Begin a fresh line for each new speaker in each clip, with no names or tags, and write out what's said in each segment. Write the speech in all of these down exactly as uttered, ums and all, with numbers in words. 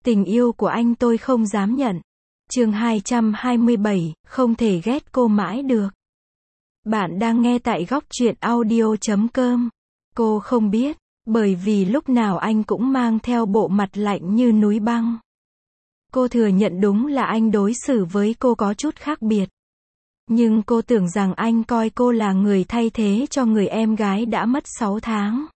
Tình yêu của anh tôi không dám nhận. Chương hai trăm hai mươi bảy, không thể ghét cô mãi được. Bạn đang nghe tại góc truyện audio chấm com. Cô không biết, bởi vì lúc nào anh cũng mang theo bộ mặt lạnh như núi băng. Cô thừa nhận đúng là anh đối xử với cô có chút khác biệt. Nhưng cô tưởng rằng anh coi cô là người thay thế cho người em gái đã mất sáu tháng.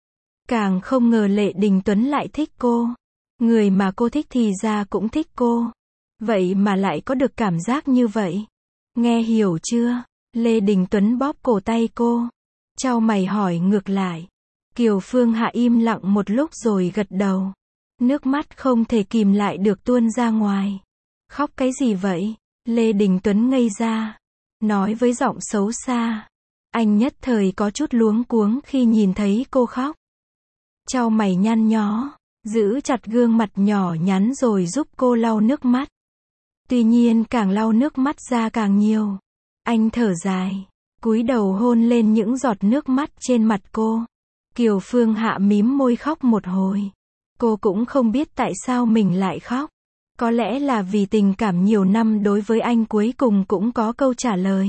Càng không ngờ Lệ Đình Tuấn lại thích cô. Người mà cô thích thì ra cũng thích cô. Vậy mà lại có được cảm giác như vậy. Nghe hiểu chưa? Lê Đình Tuấn bóp cổ tay cô. Chau mày hỏi ngược lại. Kiều Phương Hạ im lặng một lúc rồi gật đầu. Nước mắt không thể kìm lại được tuôn ra ngoài. Khóc cái gì vậy? Lê Đình Tuấn ngây ra. Nói với giọng xấu xa. Anh nhất thời có chút luống cuống khi nhìn thấy cô khóc. Chau mày nhăn nhó. Giữ chặt gương mặt nhỏ nhắn rồi giúp cô lau nước mắt. Tuy nhiên càng lau nước mắt ra càng nhiều. Anh thở dài. Cúi đầu hôn lên những giọt nước mắt trên mặt cô. Kiều Phương Hạ mím môi khóc một hồi. Cô cũng không biết tại sao mình lại khóc. Có lẽ là vì tình cảm nhiều năm đối với anh cuối cùng cũng có câu trả lời.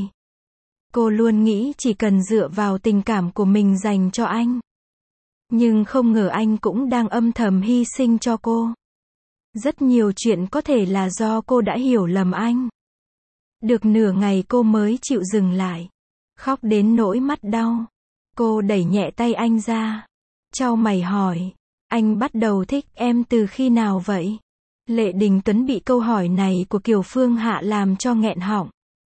Cô luôn nghĩ chỉ cần dựa vào tình cảm của mình dành cho anh. Nhưng không ngờ anh cũng đang âm thầm hy sinh cho cô. Rất nhiều chuyện có thể là do cô đã hiểu lầm anh. Được nửa ngày cô mới chịu dừng lại. Khóc đến nỗi mắt đau. Cô đẩy nhẹ tay anh ra. Chau mày hỏi. Anh bắt đầu thích em từ khi nào vậy? Lệ Đình Tuấn bị câu hỏi này của Kiều Phương Hạ làm cho nghẹn họng.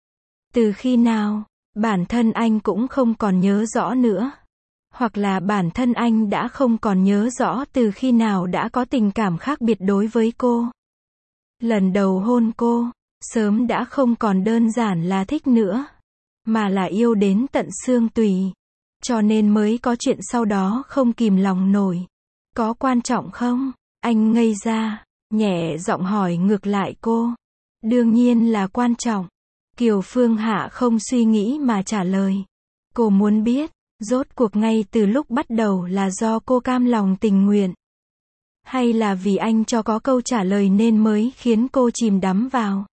Từ khi nào? Bản thân anh cũng không còn nhớ rõ nữa. Hoặc là bản thân anh đã không còn nhớ rõ từ khi nào đã có tình cảm khác biệt đối với cô. Lần đầu hôn cô, sớm đã không còn đơn giản là thích nữa, mà là yêu đến tận xương tủy. Cho nên mới có chuyện sau đó không kìm lòng nổi. Có quan trọng không? Anh ngây ra, nhẹ giọng hỏi ngược lại cô. Đương nhiên là quan trọng. Kiều Phương Hạ không suy nghĩ mà trả lời. Cô muốn biết. Rốt cuộc ngay từ lúc bắt đầu là do cô cam lòng tình nguyện? Hay là vì anh cho có câu trả lời nên mới khiến cô chìm đắm vào?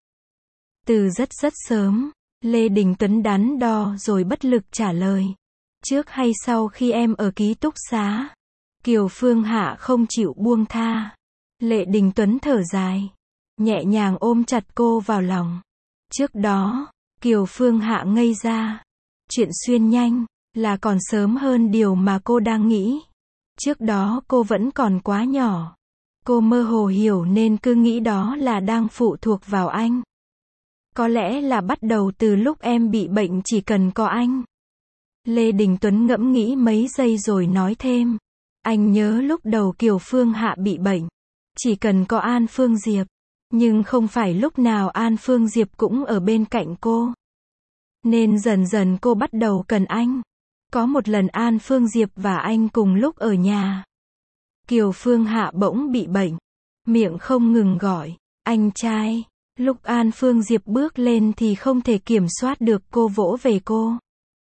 Từ rất rất sớm, Lê Đình Tuấn đắn đo rồi bất lực trả lời. Trước hay sau khi em ở ký túc xá? Kiều Phương Hạ không chịu buông tha. Lê Đình Tuấn thở dài, nhẹ nhàng ôm chặt cô vào lòng. Trước đó, Kiều Phương Hạ ngây ra. Chuyện xuyên nhanh. Là còn sớm hơn điều mà cô đang nghĩ. Trước đó cô vẫn còn quá nhỏ. Cô mơ hồ hiểu nên cứ nghĩ đó là đang phụ thuộc vào anh. Có lẽ là bắt đầu từ lúc em bị bệnh chỉ cần có anh. Lê Đình Tuấn ngẫm nghĩ mấy giây rồi nói thêm. Anh nhớ lúc đầu Kiều Phương Hạ bị bệnh. Chỉ cần có An Phương Diệp. Nhưng không phải lúc nào An Phương Diệp cũng ở bên cạnh cô. Nên dần dần cô bắt đầu cần anh. Có một lần An Phương Diệp và anh cùng lúc ở nhà. Kiều Phương Hạ bỗng bị bệnh. Miệng không ngừng gọi. Anh trai. Lúc An Phương Diệp bước lên thì không thể kiểm soát được cô vỗ về cô.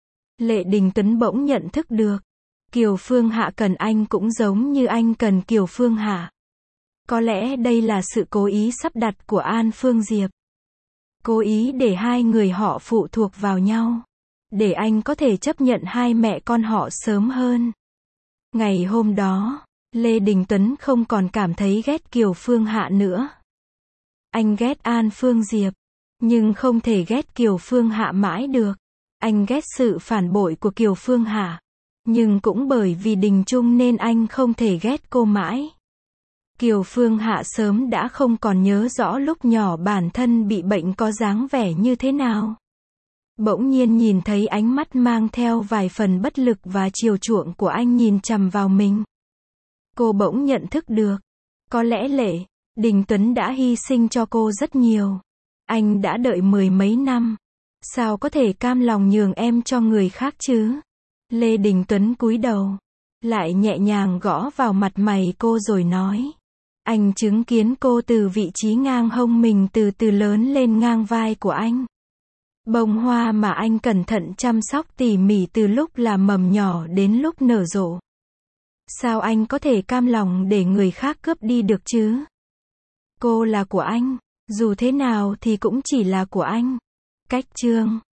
Lệ Đình Tuấn bỗng nhận thức được. Kiều Phương Hạ cần anh cũng giống như anh cần Kiều Phương Hạ. Có lẽ đây là sự cố ý sắp đặt của An Phương Diệp. Cố ý để hai người họ phụ thuộc vào nhau. Để anh có thể chấp nhận hai mẹ con họ sớm hơn. Ngày hôm đó, Lê Đình Tuấn không còn cảm thấy ghét Kiều Phương Hạ nữa. Anh ghét An Phương Diệp, nhưng không thể ghét Kiều Phương Hạ mãi được. Anh ghét sự phản bội của Kiều Phương Hạ, nhưng cũng bởi vì Đình Chung nên anh không thể ghét cô mãi. Kiều Phương Hạ sớm đã không còn nhớ rõ lúc nhỏ bản thân bị bệnh có dáng vẻ như thế nào. Bỗng nhiên nhìn thấy ánh mắt mang theo vài phần bất lực và chiều chuộng của anh nhìn chằm vào mình. Cô bỗng nhận thức được. Có lẽ Lệ Đình Tuấn đã hy sinh cho cô rất nhiều. Anh đã đợi mười mấy năm. Sao có thể cam lòng nhường em cho người khác chứ? Lê Đình Tuấn cúi đầu. Lại nhẹ nhàng gõ vào mặt mày cô rồi nói. Anh chứng kiến cô từ vị trí ngang hông mình từ từ lớn lên ngang vai của anh. Bông hoa mà anh cẩn thận chăm sóc tỉ mỉ từ lúc là mầm nhỏ đến lúc nở rộ. Sao anh có thể cam lòng để người khác cướp đi được chứ? Cô là của anh. Dù thế nào thì cũng chỉ là của anh. Cách chương